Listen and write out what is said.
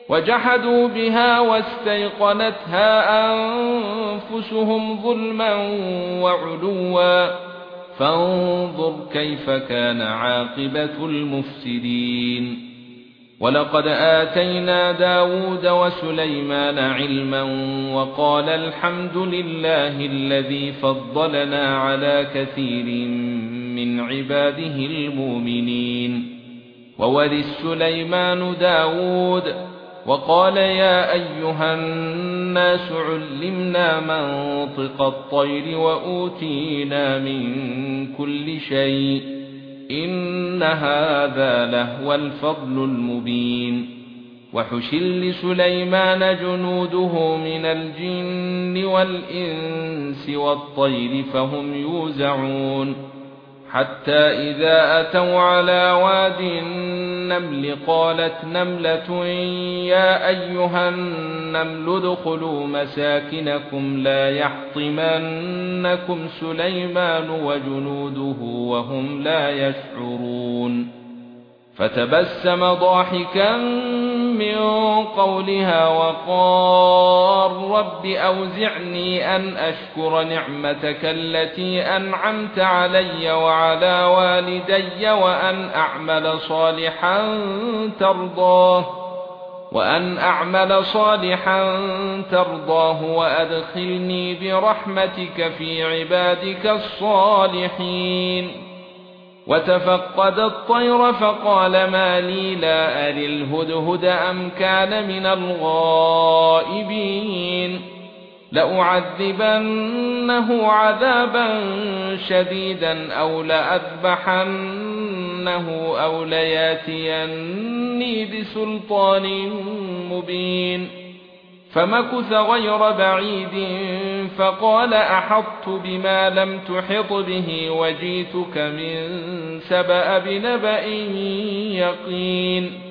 وجحدوا بها واستيقنتها أنفسهم ظلما وعلوا فانظر كيف كان عاقبة المفسدين. ولقد آتينا داود وسليمان علما وقال الحمد لله الذي فضلنا على كثير من عباده المؤمنين. وورث سليمان داود وقال يا أيها الناس علمنا منطق الطير وأوتينا من كل شيء إن هذا لهو الفضل المبين. وحشر لسليمان جنوده من الجن والإنس والطير فهم يوزعون حتى إذا أتوا على واد النمل قالت نملة يا أيها النمل ادخلوا مساكنكم لا يحطمنكم سليمان وجنوده وهم لا يشعرون. فتبسم ضاحكا من قولها وقال رب أوزعني أن أشكر نعمتك التي أنعمت علي وعلى والدي وأن أعمل صالحا ترضاه وأدخلني برحمتك في عبادك الصالحين. وتفقد الطير فقال ما لي لا أرى الهدهد أم كان من الغائبين لأعذبنه عذابا شديدا أو لأذبحنه أو لياتيني بسلطان مبين. فمكث غير بعيد فقال أحطت بما لم تحط به وجئتك من سبأ بنبأ يقين.